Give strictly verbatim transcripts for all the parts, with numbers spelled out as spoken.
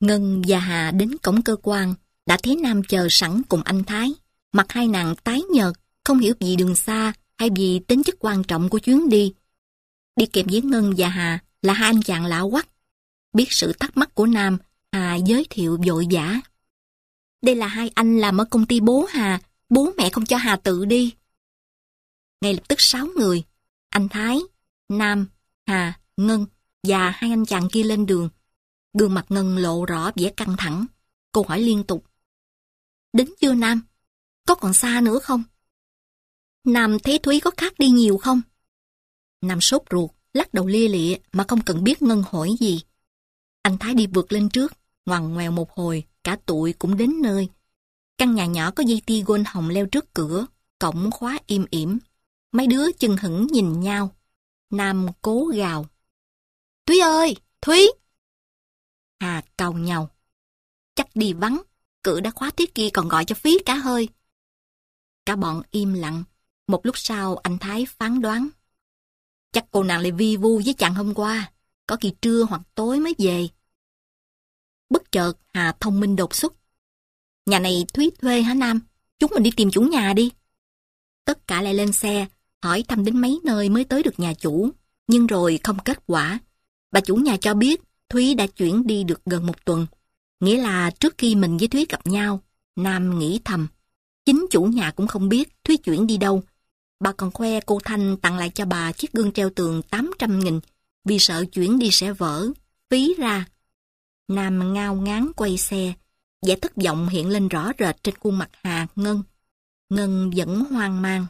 Ngân và Hà đến cổng cơ quan, đã thấy Nam chờ sẵn cùng anh Thái. Mặt hai nàng tái nhợt, không hiểu vì đường xa hay vì tính chất quan trọng của chuyến đi. Đi kèm với Ngân và Hà là hai anh chàng lạ hoắc. Biết sự thắc mắc của Nam, Hà giới thiệu vội vã. Đây là hai anh làm ở công ty bố Hà, bố mẹ không cho Hà tự đi. Ngay lập tức sáu người, anh Thái, Nam, Hà, Ngân và hai anh chàng kia lên đường. Gương mặt Ngân lộ rõ vẻ căng thẳng. Cô hỏi liên tục. Đến chưa Nam? Có còn xa nữa không? Nam thấy Thúy có khác đi nhiều không? Nam sốt ruột, lắc đầu lia lịa mà không cần biết Ngân hỏi gì. Anh Thái đi vượt lên trước, ngoằn ngoèo một hồi, cả tụi cũng đến nơi. Căn nhà nhỏ có dây ti-gôn hồng leo trước cửa, cổng khóa im ỉm. Mấy đứa chưng hửng nhìn nhau. Nam cố gào. Thúy ơi! Thúy! Hà cau nhau. Chắc đi vắng, cửa đã khóa thế kia còn gọi cho phí cả hơi. Cả bọn im lặng. Một lúc sau anh Thái phán đoán. Chắc cô nàng lại vi vu với chàng hôm qua, có khi trưa hoặc tối mới về. Bất chợt Hà thông minh đột xuất. Nhà này Thúy thuê hả Nam? Chúng mình đi tìm chủ nhà đi. Tất cả lại lên xe, hỏi thăm đến mấy nơi mới tới được nhà chủ, nhưng rồi không kết quả. Bà chủ nhà cho biết Thúy đã chuyển đi được gần một tuần. Nghĩa là trước khi mình với Thúy gặp nhau, Nam nghĩ thầm. Chính chủ nhà cũng không biết Thúy chuyển đi đâu. Bà còn khoe cô Thanh tặng lại cho bà chiếc gương treo tường tám trăm nghìn vì sợ chuyển đi sẽ vỡ, phí ra. Nam ngao ngán quay xe, vẻ thất vọng hiện lên rõ rệt trên khuôn mặt Hà, Ngân. Ngân vẫn hoang mang.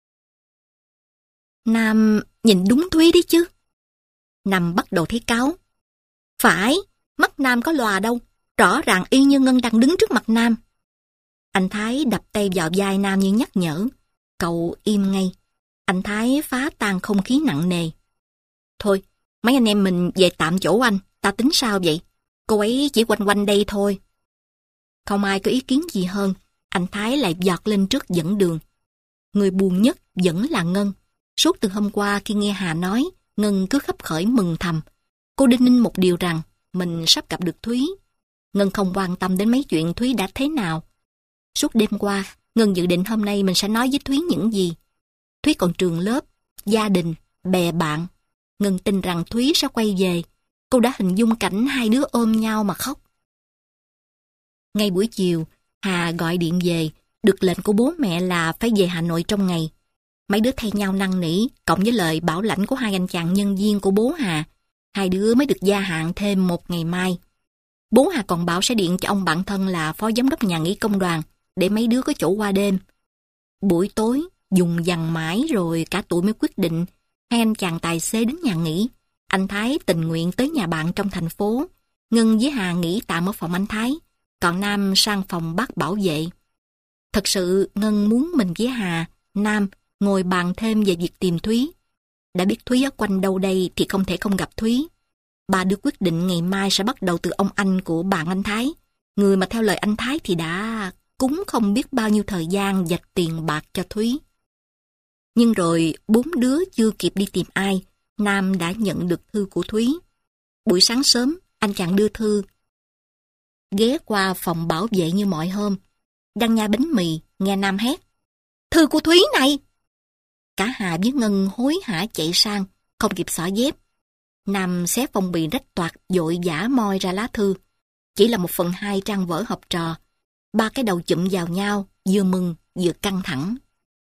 Nam nhìn đúng Thúy đấy chứ. Nam bắt đầu thấy cáu. Phải, mắt Nam có lòa đâu, rõ ràng y như Ngân đang đứng trước mặt Nam. Anh Thái đập tay vào vai Nam như nhắc nhở. Cậu im ngay. Anh Thái phá tan không khí nặng nề. Thôi, mấy anh em mình về tạm chỗ anh, ta tính sao vậy? Cô ấy chỉ quanh quanh đây thôi. Không ai có ý kiến gì hơn, anh Thái lại giọt lên trước dẫn đường. Người buồn nhất vẫn là Ngân. Suốt từ hôm qua khi nghe Hà nói, Ngân cứ khấp khởi mừng thầm. Cô đinh ninh một điều rằng mình sắp gặp được Thúy. Ngân không quan tâm đến mấy chuyện Thúy đã thế nào. Suốt đêm qua, Ngân dự định hôm nay mình sẽ nói với Thúy những gì. Thúy còn trường lớp, gia đình, bè bạn. Ngân tin rằng Thúy sẽ quay về. Cô đã hình dung cảnh hai đứa ôm nhau mà khóc. Ngay buổi chiều, Hà gọi điện về, được lệnh của bố mẹ là phải về Hà Nội trong ngày. Mấy đứa thay nhau năn nỉ, cộng với lời bảo lãnh của hai anh chàng nhân viên của bố Hà. Hai đứa mới được gia hạn thêm một ngày mai. Bố Hà còn bảo sẽ điện cho ông bạn thân là phó giám đốc nhà nghỉ công đoàn, để mấy đứa có chỗ qua đêm. Buổi tối, dùng dằn mãi rồi cả tụi mới quyết định. Hai anh chàng tài xế đến nhà nghỉ. Anh Thái tình nguyện tới nhà bạn trong thành phố. Ngân với Hà nghỉ tạm ở phòng anh Thái, còn Nam sang phòng bác bảo vệ. Thật sự Ngân muốn mình với Hà, Nam ngồi bàn thêm về việc tìm Thúy. Đã biết Thúy ở quanh đâu đây thì không thể không gặp Thúy. Bà đưa quyết định ngày mai sẽ bắt đầu từ ông anh của bạn anh Thái. Người mà theo lời anh Thái thì đã cúng không biết bao nhiêu thời gian dành tiền bạc cho Thúy. Nhưng rồi bốn đứa chưa kịp đi tìm ai, Nam đã nhận được thư của Thúy. Buổi sáng sớm, anh chàng đưa thư. Ghé qua phòng bảo vệ như mọi hôm. Đang nhai bánh mì, nghe Nam hét. Thư của Thúy này! Cả Hà với Ngân hối hả chạy sang, không kịp xỏ dép. Nam xé phong bì rách toạc, vội vã moi ra lá thư. Chỉ là một phần hai trang vở học trò. Ba cái đầu chụm vào nhau, vừa mừng, vừa căng thẳng.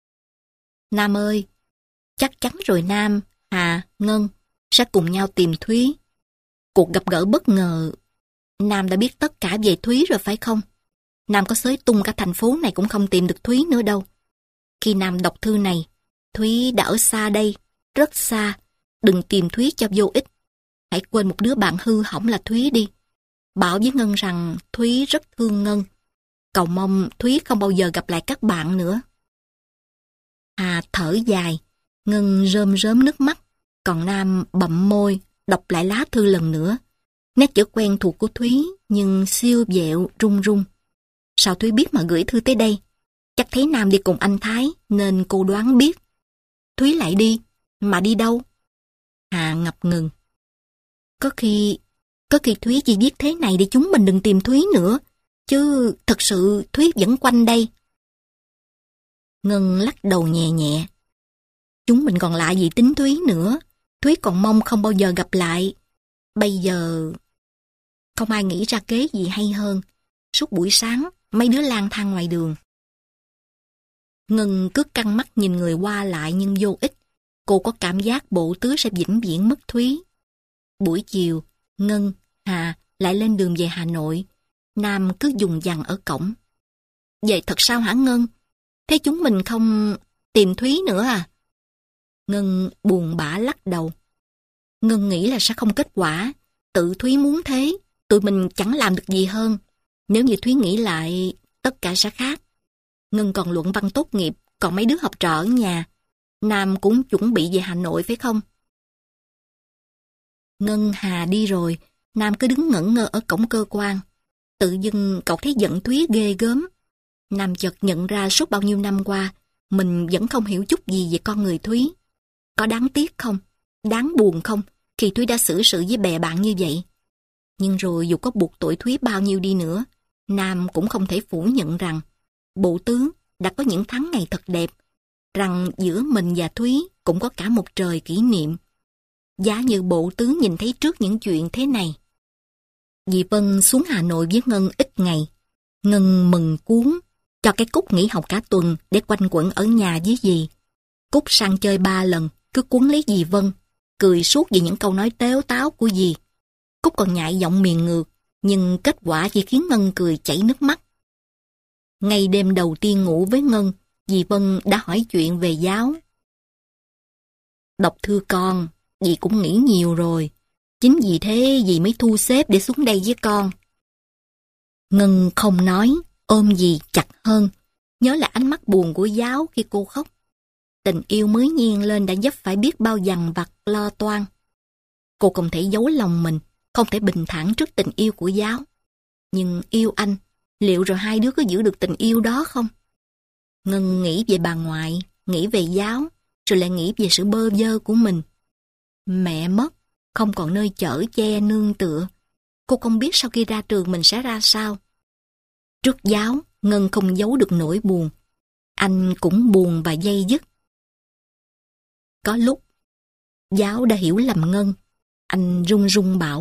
Nam ơi! Chắc chắn rồi Nam, Hà, Ngân sẽ cùng nhau tìm Thúy. Cuộc gặp gỡ bất ngờ. Nam đã biết tất cả về Thúy rồi phải không? Nam có xới tung cả thành phố này cũng không tìm được Thúy nữa đâu. Khi Nam đọc thư này, Thúy đã ở xa đây, rất xa. Đừng tìm Thúy cho vô ích. Hãy quên một đứa bạn hư hỏng là Thúy đi. Bảo với Ngân rằng Thúy rất thương Ngân. Cầu mong Thúy không bao giờ gặp lại các bạn nữa. Hà thở dài, Ngân rơm rớm nước mắt, còn Nam bậm môi, đọc lại lá thư lần nữa. Nét chữ quen thuộc của Thúy nhưng siêu vẹo, run run. Sao Thúy biết mà gửi thư tới đây? Chắc thấy Nam đi cùng anh Thái nên cô đoán biết. Thúy lại đi, mà đi đâu? Hà ngập ngừng. Có khi Có khi Thúy chỉ viết thế này để chúng mình đừng tìm Thúy nữa. Chứ thật sự Thúy vẫn quanh đây. Ngân lắc đầu nhẹ nhẹ. Chúng mình còn lạ gì tính Thúy nữa. Thúy còn mong không bao giờ gặp lại. Bây giờ... Không ai nghĩ ra kế gì hay hơn. Suốt buổi sáng, mấy đứa lang thang ngoài đường. Ngân cứ căng mắt nhìn người qua lại nhưng vô ích. Cô có cảm giác bộ tứ sẽ vĩnh viễn mất Thúy. Buổi chiều, Ngân, Hà lại lên đường về Hà Nội. Nam cứ dùng dằng ở cổng. Vậy thật sao hả Ngân? Thế chúng mình không tìm Thúy nữa à? Ngân buồn bã lắc đầu. Ngân nghĩ là sẽ không kết quả. Tự Thúy muốn thế, tụi mình chẳng làm được gì hơn. Nếu như Thúy nghĩ lại, tất cả sẽ khác. Ngân còn luận văn tốt nghiệp, còn mấy đứa học trò ở nhà. Nam cũng chuẩn bị về Hà Nội phải không? Ngân Hà đi rồi, Nam cứ đứng ngẩn ngơ ở cổng cơ quan. Tự dưng cậu thấy giận Thúy ghê gớm. Nam chợt nhận ra suốt bao nhiêu năm qua, mình vẫn không hiểu chút gì về con người Thúy. Có đáng tiếc không? Đáng buồn không? Khi Thúy đã xử sự với bè bạn như vậy. Nhưng rồi dù có buộc tội Thúy bao nhiêu đi nữa, Nam cũng không thể phủ nhận rằng bộ tứ đã có những tháng ngày thật đẹp, rằng giữa mình và Thúy cũng có cả một trời kỷ niệm. Giá như bộ tứ nhìn thấy trước những chuyện thế này. Dì Vân xuống Hà Nội với Ngân ít ngày. Ngân mừng cuốn, cho cái Cúc nghỉ học cả tuần để quanh quẩn ở nhà với dì. Cúc sang chơi ba lần, cứ cuốn lấy dì Vân, cười suốt vì những câu nói tếu táo của dì. Cúc còn nhại giọng miền ngược, nhưng kết quả chỉ khiến Ngân cười chảy nước mắt. Ngày đêm đầu tiên ngủ với Ngân, dì Vân đã hỏi chuyện về giáo. Đọc thư con, dì cũng nghĩ nhiều rồi. Chính vì thế dì mới thu xếp để xuống đây với con. Ngân không nói, ôm dì chặt hơn, nhớ lại ánh mắt buồn của giáo khi cô khóc. Tình yêu mới nhiên lên đã giúp phải biết bao dằn vặt lo toan. Cô không thể giấu lòng mình, không thể bình thản trước tình yêu của giáo. Nhưng yêu anh, liệu rồi hai đứa có giữ được tình yêu đó không? Ngân nghĩ về bà ngoại, nghĩ về giáo, rồi lại nghĩ về sự bơ vơ của mình. Mẹ mất, không còn nơi chở che nương tựa. Cô không biết sau khi ra trường mình sẽ ra sao. Trước giáo, Ngân không giấu được nỗi buồn. Anh cũng buồn và day dứt. Có lúc, giáo đã hiểu lầm Ngân. Anh run run bảo: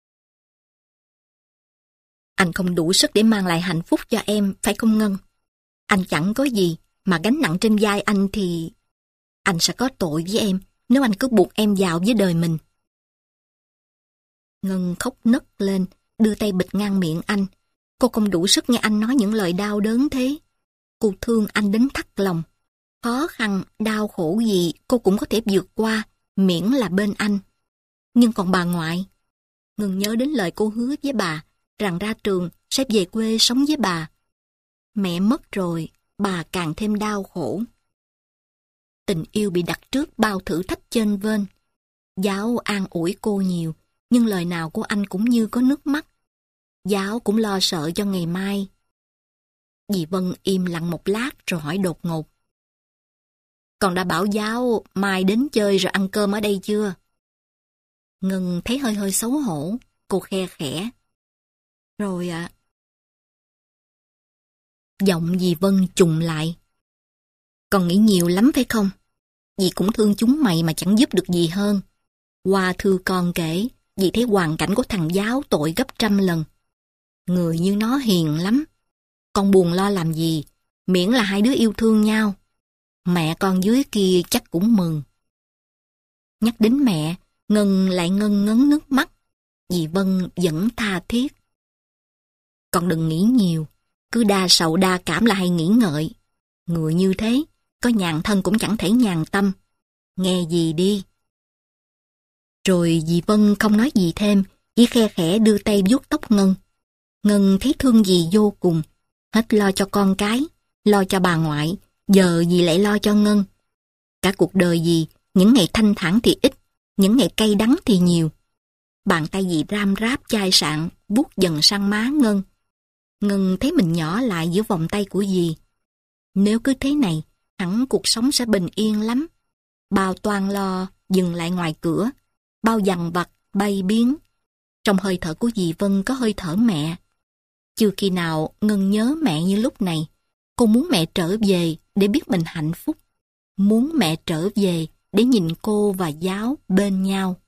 Anh không đủ sức để mang lại hạnh phúc cho em, phải không Ngân? Anh chẳng có gì, mà gánh nặng trên vai anh thì... Anh sẽ có tội với em, nếu anh cứ buộc em vào với đời mình. Ngân khóc nấc lên, đưa tay bịt ngang miệng anh. Cô không đủ sức nghe anh nói những lời đau đớn thế. Cô thương anh đến thắt lòng. Khó khăn, đau khổ gì cô cũng có thể vượt qua, miễn là bên anh. Nhưng còn bà ngoại, Ngân nhớ đến lời cô hứa với bà, rằng ra trường sẽ về quê sống với bà. Mẹ mất rồi, bà càng thêm đau khổ. Tình yêu bị đặt trước bao thử thách chênh vênh. Giáo an ủi cô nhiều, nhưng lời nào của anh cũng như có nước mắt. Giáo cũng lo sợ cho ngày mai. Dì Vân im lặng một lát rồi hỏi đột ngột: Con đã bảo giáo mai đến chơi rồi ăn cơm ở đây chưa? Ngân thấy hơi hơi xấu hổ, cô khe khẽ: Rồi ạ. À. Giọng dì Vân trùng lại: Con nghĩ nhiều lắm phải không? Dì cũng thương chúng mày mà chẳng giúp được gì hơn. Qua thư con kể, dì thấy hoàn cảnh của thằng giáo tội gấp trăm lần. Người như nó hiền lắm. Con buồn lo làm gì, miễn là hai đứa yêu thương nhau. Mẹ con dưới kia chắc cũng mừng. Nhắc đến mẹ, Ngân lại ngân ngấn nước mắt. Dì Vân vẫn tha thiết: Con đừng nghĩ nhiều, cứ đa sầu đa cảm là hay nghĩ ngợi. Người như thế, có nhàn thân cũng chẳng thể nhàn tâm. Nghe dì đi. Rồi dì Vân không nói gì thêm, chỉ khe khẽ đưa tay vuốt tóc Ngân. Ngân thấy thương dì vô cùng, hết lo cho con cái, lo cho bà ngoại, giờ dì lại lo cho Ngân. Cả cuộc đời dì, những ngày thanh thản thì ít, những ngày cay đắng thì nhiều. Bàn tay dì ram ráp chai sạn, vuốt dần sang má Ngân. Ngân thấy mình nhỏ lại giữa vòng tay của dì. Nếu cứ thế này, hẳn cuộc sống sẽ bình yên lắm. Bao toan lo dừng lại ngoài cửa, bao dằn vặt bay biến. Trong hơi thở của dì Vân có hơi thở mẹ. Chưa khi nào Ngân nhớ mẹ như lúc này. Cô muốn mẹ trở về để biết mình hạnh phúc. Muốn mẹ trở về để nhìn cô và Giáo bên nhau.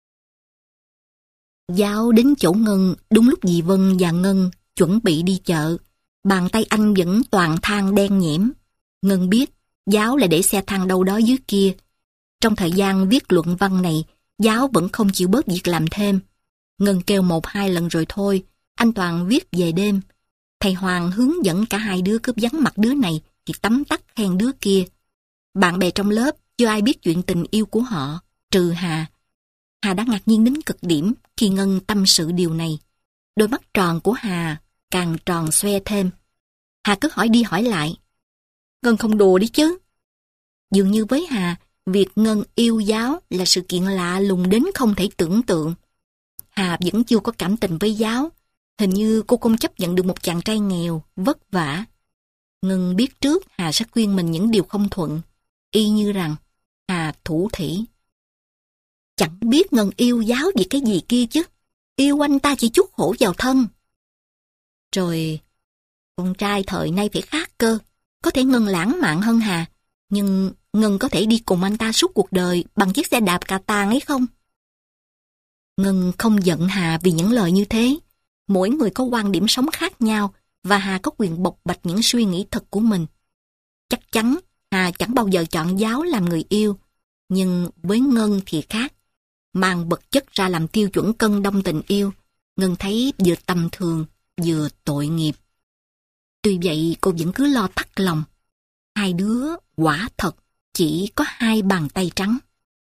Giáo đến chỗ Ngân đúng lúc dì Vân và Ngân chuẩn bị đi chợ. Bàn tay anh vẫn toàn than đen nhẽm. Ngân biết Giáo lại để xe thang đâu đó dưới kia. Trong thời gian viết luận văn này, Giáo vẫn không chịu bớt việc làm thêm. Ngân kêu một hai lần rồi thôi, anh toàn viết về đêm. Thầy Hoàng hướng dẫn cả hai đứa cướp vắng mặt đứa này thì tấm tắc khen đứa kia. Bạn bè trong lớp chưa ai biết chuyện tình yêu của họ, trừ Hà. Hà đã ngạc nhiên đến cực điểm khi Ngân tâm sự điều này. Đôi mắt tròn của Hà càng tròn xoe thêm. Hà cứ hỏi đi hỏi lại. Ngân không đùa đi chứ. Dường như với Hà, việc Ngân yêu Giáo là sự kiện lạ lùng đến không thể tưởng tượng. Hà vẫn chưa có cảm tình với Giáo. Hình như cô không chấp nhận được một chàng trai nghèo, vất vả. Ngân biết trước Hà sẽ khuyên mình những điều không thuận. Y như rằng Hà thủ thỉ. Chẳng biết Ngân yêu Giáo vì cái gì kia chứ. Yêu anh ta chỉ chuốc khổ vào thân. Rồi, con trai thời nay phải khác cơ. Có thể Ngân lãng mạn hơn Hà, nhưng Ngân có thể đi cùng anh ta suốt cuộc đời bằng chiếc xe đạp cà tàng ấy không? Ngân không giận Hà vì những lời như thế. Mỗi người có quan điểm sống khác nhau và Hà có quyền bộc bạch những suy nghĩ thật của mình. Chắc chắn Hà chẳng bao giờ chọn Giáo làm người yêu. Nhưng với Ngân thì khác. Mang vật chất ra làm tiêu chuẩn cân đong tình yêu, Ngân thấy vừa tầm thường, vừa tội nghiệp. Tuy vậy cô vẫn cứ lo thắt lòng. Hai đứa quả thật chỉ có hai bàn tay trắng.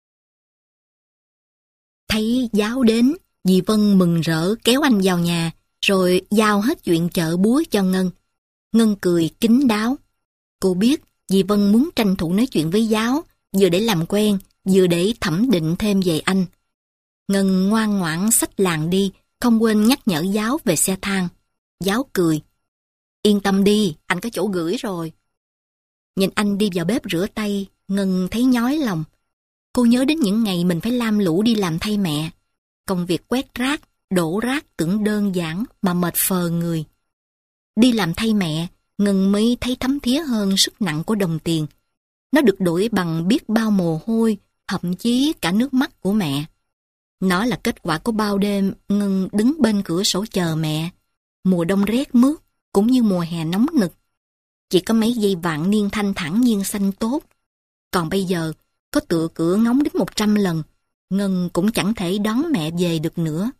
Thấy Giáo đến, dì Vân mừng rỡ kéo anh vào nhà, rồi giao hết chuyện chợ búa cho Ngân. Ngân cười kín đáo. Cô biết dì Vân muốn tranh thủ nói chuyện với Giáo, vừa để làm quen, vừa để thẩm định thêm về anh. Ngân ngoan ngoãn xách làng đi, không quên nhắc nhở Giáo về xe thang. Giáo cười. Yên tâm đi, anh có chỗ gửi rồi. Nhìn anh đi vào bếp rửa tay, Ngân thấy nhói lòng. Cô nhớ đến những ngày mình phải lam lũ đi làm thay mẹ. Công việc quét rác, đổ rác tưởng đơn giản mà mệt phờ người. Đi làm thay mẹ, Ngân mới thấy thấm thía hơn sức nặng của đồng tiền. Nó được đổi bằng biết bao mồ hôi, thậm chí cả nước mắt của mẹ. Nó là kết quả của bao đêm Ngân đứng bên cửa sổ chờ mẹ. Mùa đông rét mướt, cũng như mùa hè nóng nực. Chỉ có mấy giây vạn niên thanh thản nhiên xanh tốt. Còn bây giờ, có tựa cửa ngóng đến một trăm lần, Ngân cũng chẳng thể đón mẹ về được nữa.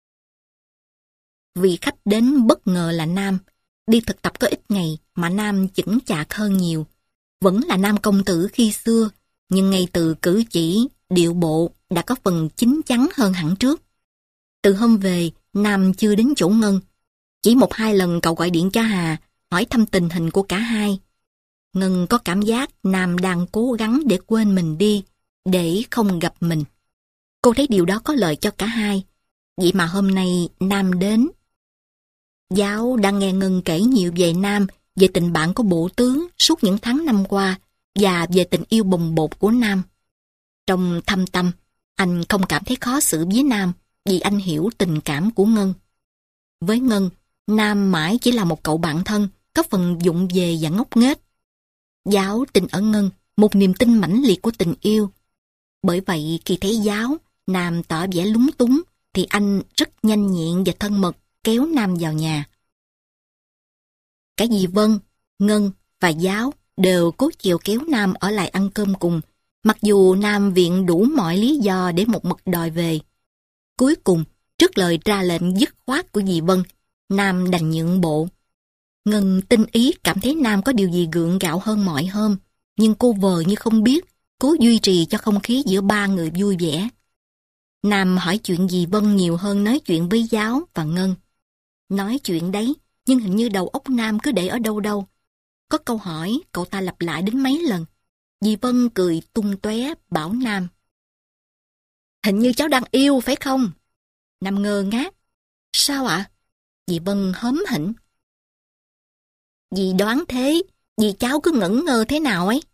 Vì khách đến bất ngờ là Nam, đi thực tập có ít ngày mà Nam chững chạc hơn nhiều. Vẫn là Nam công tử khi xưa, nhưng ngay từ cử chỉ, điệu bộ đã có phần chín chắn hơn hẳn trước. Từ hôm về, Nam chưa đến chỗ Ngân. Chỉ một hai lần cậu gọi điện cho Hà, hỏi thăm tình hình của cả hai. Ngân có cảm giác Nam đang cố gắng để quên mình đi, để không gặp mình. Cô thấy điều đó có lợi cho cả hai. Vậy mà hôm nay Nam đến. Giáo đang nghe Ngân kể nhiều về Nam, về tình bạn của bộ tướng suốt những tháng năm qua, và về tình yêu bồng bột của Nam. Trong thâm tâm, anh không cảm thấy khó xử với Nam, vì anh hiểu tình cảm của Ngân. Với Ngân, Nam mãi chỉ là một cậu bạn thân, có phần vụng về và ngốc nghếch. Giáo tin ở Ngân, một niềm tin mãnh liệt của tình yêu. Bởi vậy khi thấy Giáo, Nam tỏ vẻ lúng túng, thì anh rất nhanh nhẹn và thân mật kéo Nam vào nhà. Cả dì Vân, Ngân và Giáo đều cố chiều kéo Nam ở lại ăn cơm cùng, mặc dù Nam viện đủ mọi lý do để một mực đòi về. Cuối cùng, trước lời ra lệnh dứt khoát của dì Vân, Nam đành nhượng bộ. Ngân tinh ý cảm thấy Nam có điều gì gượng gạo hơn mọi hôm, nhưng cô vờ như không biết, cố duy trì cho không khí giữa ba người vui vẻ. Nam hỏi chuyện dì Vân nhiều hơn nói chuyện với Giáo và Ngân. Nói chuyện đấy, nhưng hình như đầu óc Nam cứ để ở đâu đâu. Có câu hỏi, cậu ta lặp lại đến mấy lần. Dì Vân cười tung tóe bảo Nam. Hình như cháu đang yêu phải không? Nam ngơ ngác. Sao ạ? À? Dì Vân hớm hỉnh. Dì đoán thế, dì cháu cứ ngẩn ngơ thế nào ấy.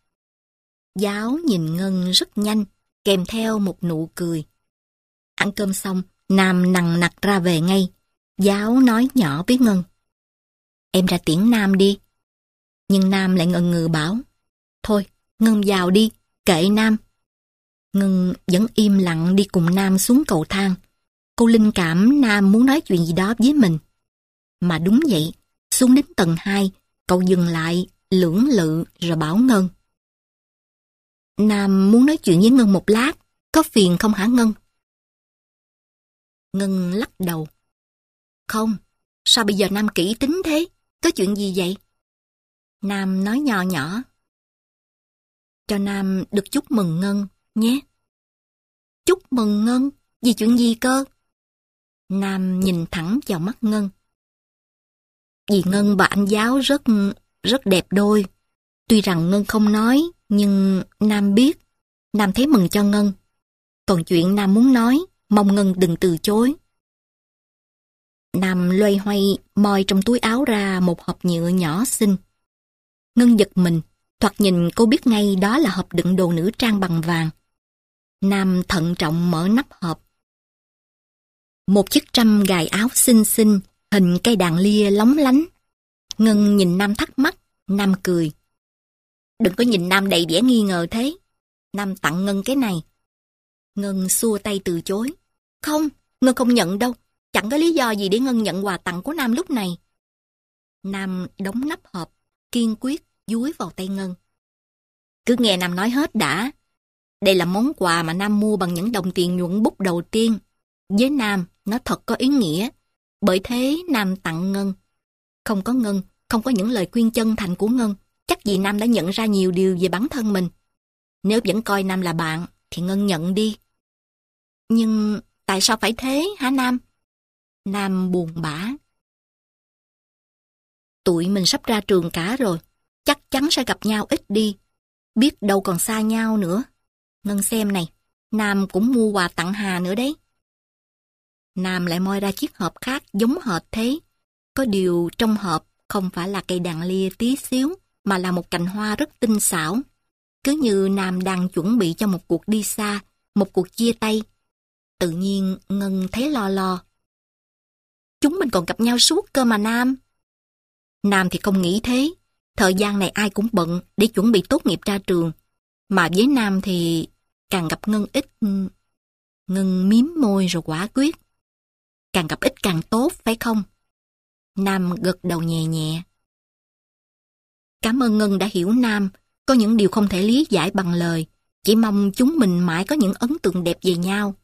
Giáo nhìn Ngân rất nhanh, kèm theo một nụ cười. Ăn cơm xong, Nam nằng nặc ra về ngay. Giáo nói nhỏ với Ngân. Em ra tiễn Nam đi. Nhưng Nam lại ngần ngừ bảo. Thôi, Ngân vào đi, kệ Nam. Ngân vẫn im lặng đi cùng Nam xuống cầu thang. Cô linh cảm Nam muốn nói chuyện gì đó với mình. Mà đúng vậy, xuống đến tầng hai, cậu dừng lại, lưỡng lự rồi bảo Ngân. Nam muốn nói chuyện với Ngân một lát, có phiền không hả Ngân? Ngân lắc đầu. Không, sao bây giờ Nam kỹ tính thế? Có chuyện gì vậy? Nam nói nhỏ nhỏ. Cho Nam được chúc mừng Ngân, nhé. Chúc mừng Ngân? Vì chuyện gì cơ? Nam nhìn thẳng vào mắt Ngân. Vì Ngân và anh Giáo rất, rất đẹp đôi. Tuy rằng Ngân không nói, nhưng Nam biết. Nam thấy mừng cho Ngân. Còn chuyện Nam muốn nói, mong Ngân đừng từ chối. Nam loay hoay moi trong túi áo ra một hộp nhựa nhỏ xinh. Ngân giật mình, thoạt nhìn cô biết ngay đó là hộp đựng đồ nữ trang bằng vàng. Nam thận trọng mở nắp hộp. Một chiếc trâm gài áo xinh xinh, hình cây đàn lia lóng lánh. Ngân nhìn Nam thắc mắc, Nam cười. Đừng có nhìn Nam đầy vẻ nghi ngờ thế. Nam tặng Ngân cái này. Ngân xua tay từ chối. Không, Ngân không nhận đâu. Chẳng có lý do gì để Ngân nhận quà tặng của Nam lúc này. Nam đóng nắp hộp, kiên quyết dúi vào tay Ngân. Cứ nghe Nam nói hết đã. Đây là món quà mà Nam mua bằng những đồng tiền nhuận bút đầu tiên. Với Nam, nó thật có ý nghĩa. Bởi thế Nam tặng Ngân. Không có Ngân, không có những lời khuyên chân thành của Ngân, chắc gì Nam đã nhận ra nhiều điều về bản thân mình. Nếu vẫn coi Nam là bạn, thì Ngân nhận đi. Nhưng tại sao phải thế hả Nam? Nam buồn bã. Tụi mình sắp ra trường cả rồi, chắc chắn sẽ gặp nhau ít đi. Biết đâu còn xa nhau nữa. Ngân xem này, Nam cũng mua quà tặng Hà nữa đấy. Nam lại moi ra chiếc hộp khác giống hệt thế. Có điều trong hộp không phải là cây đàn lia tí xíu, mà là một cành hoa rất tinh xảo. Cứ như Nam đang chuẩn bị cho một cuộc đi xa, một cuộc chia tay. Tự nhiên Ngân thấy lo lo. Chúng mình còn gặp nhau suốt cơ mà Nam. Nam thì không nghĩ thế. Thời gian này ai cũng bận để chuẩn bị tốt nghiệp ra trường. Mà với Nam thì càng gặp Ngân ít. Ngân miếm môi rồi quả quyết. Càng gặp ít càng tốt, phải không? Nam gật đầu nhẹ nhẹ. Cảm ơn Ngân đã hiểu Nam. Có những điều không thể lý giải bằng lời. Chỉ mong chúng mình mãi có những ấn tượng đẹp về nhau.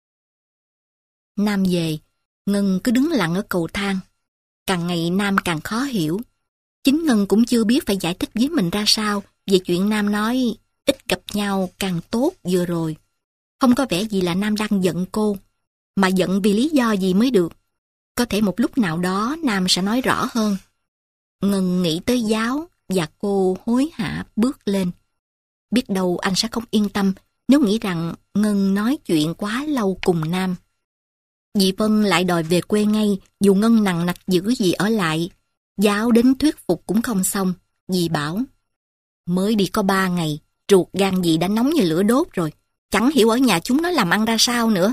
Nam về, Ngân cứ đứng lặng ở cầu thang. Càng ngày Nam càng khó hiểu. Chính Ngân cũng chưa biết phải giải thích với mình ra sao về chuyện Nam nói ít gặp nhau càng tốt vừa rồi. Không có vẻ gì là Nam đang giận cô, mà giận vì lý do gì mới được. Có thể một lúc nào đó Nam sẽ nói rõ hơn. Ngân nghĩ tới Giáo và cô hối hả bước lên. Biết đâu anh sẽ không yên tâm nếu nghĩ rằng Ngân nói chuyện quá lâu cùng Nam. Dì Vân lại đòi về quê ngay, dù Ngân nằng nặc giữ gì ở lại. Giáo đến thuyết phục cũng không xong. Dì bảo, mới đi có ba ngày, ruột gan dì đã nóng như lửa đốt rồi. Chẳng hiểu ở nhà chúng nó làm ăn ra sao nữa.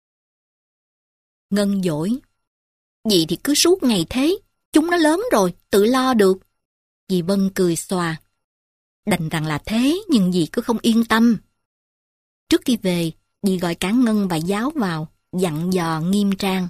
Ngân dỗi, dì thì cứ suốt ngày thế, chúng nó lớn rồi, tự lo được. Dì Vân cười xòa, đành rằng là thế, nhưng dì cứ không yên tâm. Trước khi về, dì gọi cả Ngân và Giáo vào, dặn dò nghiêm trang.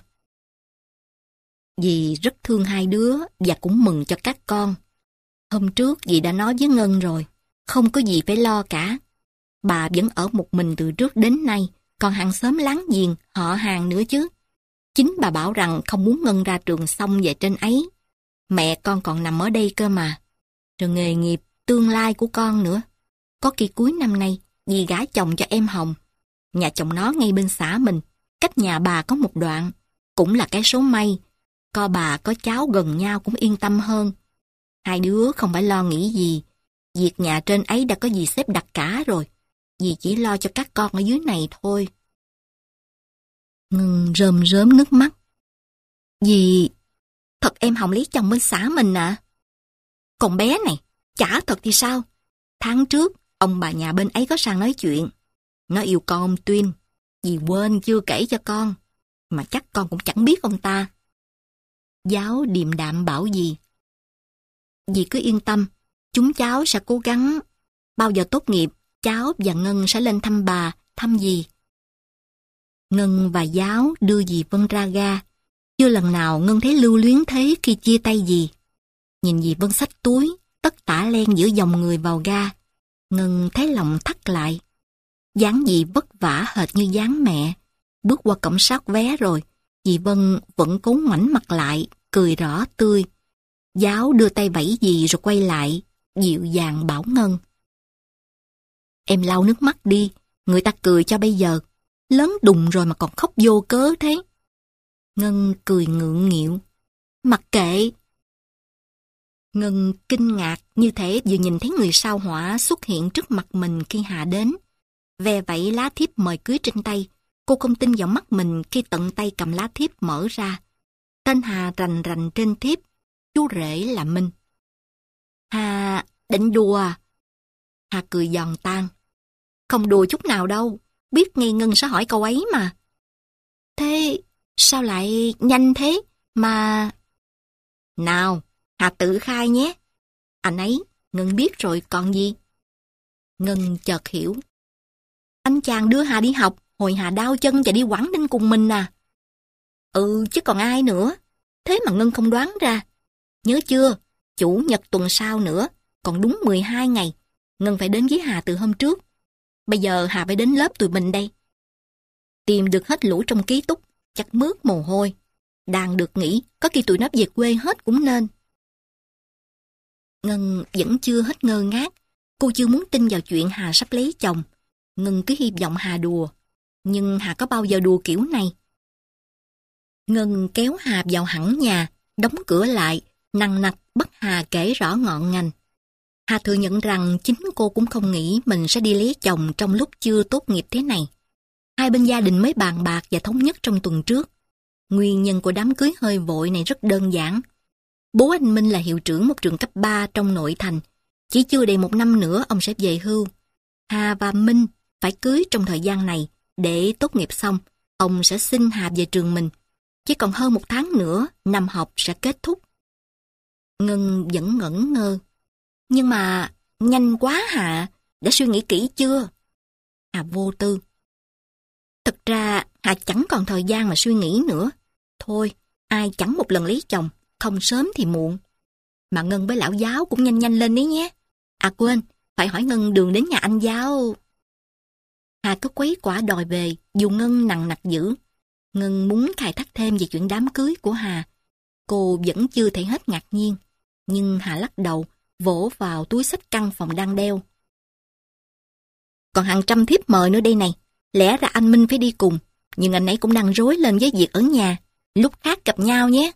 Dì rất thương hai đứa và cũng mừng cho các con. Hôm trước dì đã nói với Ngân rồi, không có gì phải lo cả. Bà vẫn ở một mình từ trước đến nay, còn hàng xóm láng giềng, họ hàng nữa chứ. Chính bà bảo rằng không muốn Ngân ra trường xong về trên ấy. Mẹ con còn nằm ở đây cơ mà. Rồi nghề nghiệp, tương lai của con nữa. Có khi cuối năm nay, dì gả chồng cho em Hồng. Nhà chồng nó ngay bên xã mình, cách nhà bà có một đoạn. Cũng là cái số may. Có bà có cháu gần nhau cũng yên tâm hơn. Hai đứa không phải lo nghĩ gì. Việc nhà trên ấy đã có dì xếp đặt cả rồi. Dì chỉ lo cho các con ở dưới này thôi. Ngân rơm rớm nước mắt. Dì, thật em Hồng lấy chồng bên xã mình à? Còn bé này, chả thật thì sao? Tháng trước, ông bà nhà bên ấy có sang nói chuyện. Nó yêu con ông Tuyên. Dì quên chưa kể cho con. mà chắc con cũng chẳng biết ông ta. Giáo điềm đạm bảo dì. Dì cứ yên tâm, chúng cháu sẽ cố gắng. Bao giờ tốt nghiệp, cháu và Ngân sẽ lên thăm bà, thăm dì. Ngân và Giáo đưa dì Vân ra ga. Chưa lần nào Ngân thấy lưu luyến thế khi chia tay dì. Nhìn dì Vân xách túi, tất tả len giữa dòng người vào ga. Ngân thấy lòng thắt lại. Dáng dì vất vả hệt như dáng mẹ. Bước qua cổng soát vé rồi, dì Vân vẫn cố ngoảnh mặt lại, cười rõ tươi. Giáo đưa tay vẫy dì rồi quay lại, dịu dàng bảo Ngân. Em lau nước mắt đi, người ta cười cho bây giờ. Lớn đùng rồi mà còn khóc vô cớ thế. Ngân cười ngượng nghịu. Mặc kệ. Ngân kinh ngạc như thể vừa nhìn thấy người sao hỏa xuất hiện trước mặt mình khi Hà đến. Ve vẫy lá thiếp mời cưới trên tay. Cô không tin vào mắt mình khi tận tay cầm lá thiếp mở ra. Tên Hà rành rành trên thiếp. Chú rể là Minh. Hà định đùa à? Hà cười giòn tan. Không đùa chút nào đâu. Biết ngay Ngân sẽ hỏi câu ấy mà. Thế sao lại nhanh thế mà... Nào, Hà tự khai nhé. Anh ấy, Ngân biết rồi còn gì. Ngân chợt hiểu. Anh chàng đưa Hà đi học, hồi Hà đau chân và đi Quảng Ninh cùng mình à. Ừ, chứ còn ai nữa. Thế mà Ngân không đoán ra. Nhớ chưa, chủ nhật tuần sau nữa, còn đúng mười hai ngày. Ngân phải đến với Hà từ hôm trước. Bây giờ Hà phải đến lớp tụi mình đây. Tìm được hết lũ trong ký túc, chắc mướt mồ hôi. Đang được nghỉ, có khi tụi nó về quê hết cũng nên. Ngân vẫn chưa hết ngơ ngác. Cô chưa muốn tin vào chuyện Hà sắp lấy chồng. Ngân cứ hy vọng Hà đùa. Nhưng Hà có bao giờ đùa kiểu này? Ngân kéo Hà vào hẳn nhà, đóng cửa lại, nằng nặc bắt Hà kể rõ ngọn ngành. Hà thừa nhận rằng chính cô cũng không nghĩ mình sẽ đi lấy chồng trong lúc chưa tốt nghiệp thế này. Hai bên gia đình mới bàn bạc và thống nhất trong tuần trước. Nguyên nhân của đám cưới hơi vội này rất đơn giản. Bố anh Minh là hiệu trưởng một trường cấp ba trong nội thành. Chỉ chưa đầy một năm nữa ông sẽ về hưu. Hà và Minh phải cưới trong thời gian này để tốt nghiệp xong. Ông sẽ xin Hà về trường mình. Chỉ còn hơn một tháng nữa năm học sẽ kết thúc. Ngân vẫn ngẩn ngơ. Nhưng mà nhanh quá Hà, đã suy nghĩ kỹ chưa? Hà vô tư. Thật ra Hà chẳng còn thời gian mà suy nghĩ nữa. Thôi, ai chẳng một lần lấy chồng, không sớm thì muộn. Mà Ngân với lão Giáo cũng nhanh nhanh lên đấy nhé. À quên, phải hỏi Ngân đường đến nhà anh Giáo. Hà cứ quấy quả đòi về, dù Ngân nằng nặc dữ. Ngân muốn khai thác thêm về chuyện đám cưới của Hà. Cô vẫn chưa thể hết ngạc nhiên. Nhưng Hà lắc đầu, vỗ vào túi xách căn phòng đang đeo. Còn hàng trăm thiếp mời nữa đây này. Lẽ ra anh Minh phải đi cùng. Nhưng anh ấy cũng đang rối lên với việc ở nhà. Lúc khác gặp nhau nhé.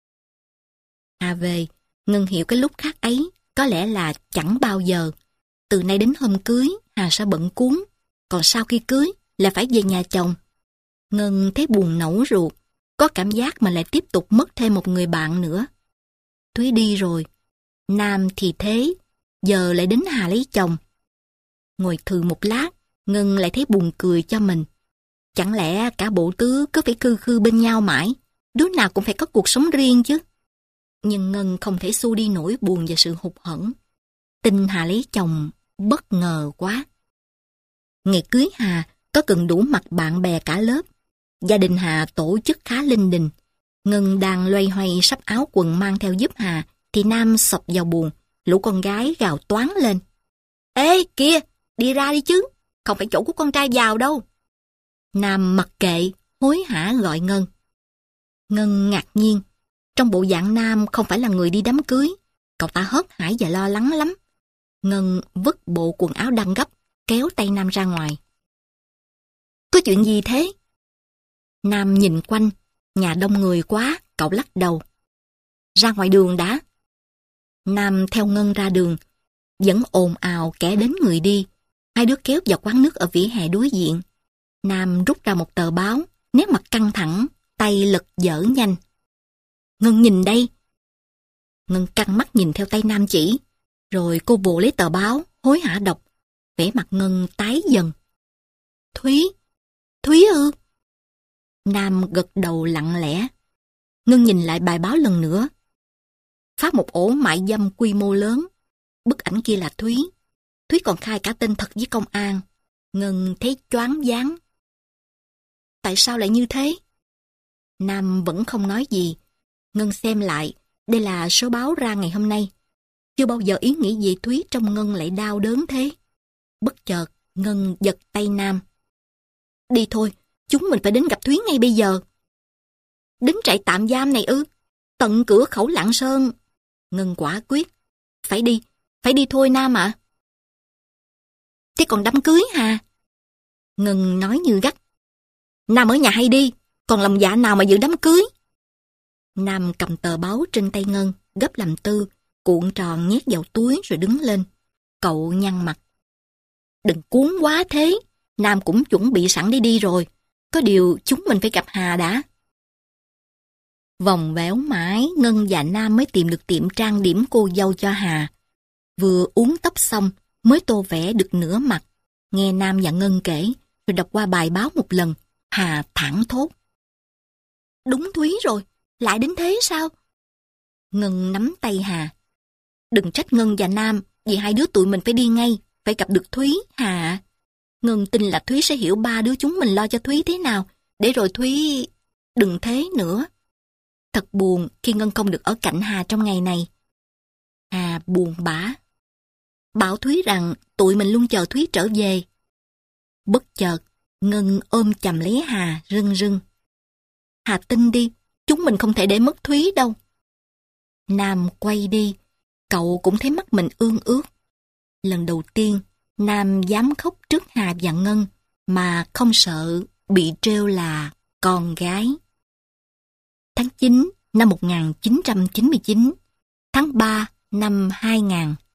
Hà về, Ngân hiểu cái lúc khác ấy có lẽ là chẳng bao giờ. Từ nay đến hôm cưới, Hà sẽ bận cuống. Còn sau khi cưới là phải về nhà chồng. Ngân thấy buồn nẫu ruột. Có cảm giác mà lại tiếp tục mất thêm một người bạn nữa. Thúy đi rồi. Nam thì thế, giờ lại đến Hà lấy chồng. Ngồi thừ một lát, Ngân lại thấy buồn cười cho mình. Chẳng lẽ cả bộ tứ cứ phải khư khư bên nhau mãi, đứa nào cũng phải có cuộc sống riêng chứ. Nhưng Ngân không thể xua đi nỗi buồn và sự hụt hẫng. Tin Hà lấy chồng bất ngờ quá. Ngày cưới Hà có cần đủ mặt bạn bè cả lớp. Gia đình Hà tổ chức khá linh đình. Ngân đang loay hoay sắp áo quần mang theo giúp Hà, thì Nam sập vào buồng. Lũ con gái gào toáng lên. Ê kìa, đi ra đi chứ, không phải chỗ của con trai vào đâu. Nam mặc kệ, hối hả gọi Ngân. Ngân ngạc nhiên. Trong bộ dạng Nam không phải là người đi đám cưới. Cậu ta hớt hải và lo lắng lắm. Ngân vứt bộ quần áo đang gấp, kéo tay Nam ra ngoài. Có chuyện gì thế? Nam nhìn quanh, nhà đông người quá, cậu lắc đầu. Ra ngoài đường đã. Nam theo Ngân ra đường, vẫn ồn ào kẻ đến người đi. Hai đứa kéo vào quán nước ở vỉa hè đối diện. Nam rút ra một tờ báo, nét mặt căng thẳng, tay lật dở nhanh. Ngân nhìn đây. Ngân căng mắt nhìn theo tay Nam chỉ, rồi cô vồ lấy tờ báo, hối hả đọc. Vẻ mặt Ngân tái dần. Thúy, Thúy ư? Nam gật đầu lặng lẽ. Ngân nhìn lại bài báo lần nữa. Phát một ổ mại dâm quy mô lớn. Bức ảnh kia là Thúy. Thúy còn khai cả tên thật với công an. Ngân thấy choáng váng. Tại sao lại như thế? Nam vẫn không nói gì. Ngân xem lại. Đây là số báo ra ngày hôm nay. Chưa bao giờ ý nghĩ về Thúy trong Ngân lại đau đớn thế. Bất chợt, Ngân giật tay Nam. Đi thôi, chúng mình phải đến gặp Thúy ngay bây giờ. Đến trại tạm giam này ư? Tận cửa khẩu Lạng Sơn. Ngân quả quyết. Phải đi, phải đi thôi Nam ạ. Thế còn đám cưới hả? Ngân nói như gắt. Nam ở nhà hay đi, còn lòng dạ nào mà dự đám cưới? Nam cầm tờ báo trên tay Ngân, gấp làm tư, cuộn tròn nhét vào túi rồi đứng lên. Cậu nhăn mặt. Đừng cuốn quá thế, Nam cũng chuẩn bị sẵn để đi rồi. Có điều chúng mình phải gặp Hà đã. Vòng véo mãi, Ngân và Nam mới tìm được tiệm trang điểm cô dâu cho Hà. Vừa uống tóc xong, mới tô vẽ được nửa mặt. Nghe Nam và Ngân kể, rồi đọc qua bài báo một lần, Hà thẳng thốt. Đúng Thúy rồi, lại đến thế sao? Ngân nắm tay Hà. Đừng trách Ngân và Nam, vì hai đứa tụi mình phải đi ngay, phải gặp được Thúy, Hà. Ngân tin là Thúy sẽ hiểu ba đứa chúng mình lo cho Thúy thế nào, để rồi Thúy... Đừng thế nữa. Thật buồn khi Ngân không được ở cạnh Hà trong ngày này. Hà buồn bã. Bảo Thúy rằng tụi mình luôn chờ Thúy trở về. Bất chợt, Ngân ôm chầm lấy Hà rưng rưng. Hà tin đi, chúng mình không thể để mất Thúy đâu. Nam quay đi, cậu cũng thấy mắt mình ương ướt. Lần đầu tiên, Nam dám khóc trước Hà và Ngân, mà không sợ bị trêu là con gái. Tháng chín năm một nghìn chín trăm chín mươi chín, tháng ba năm hai nghìn.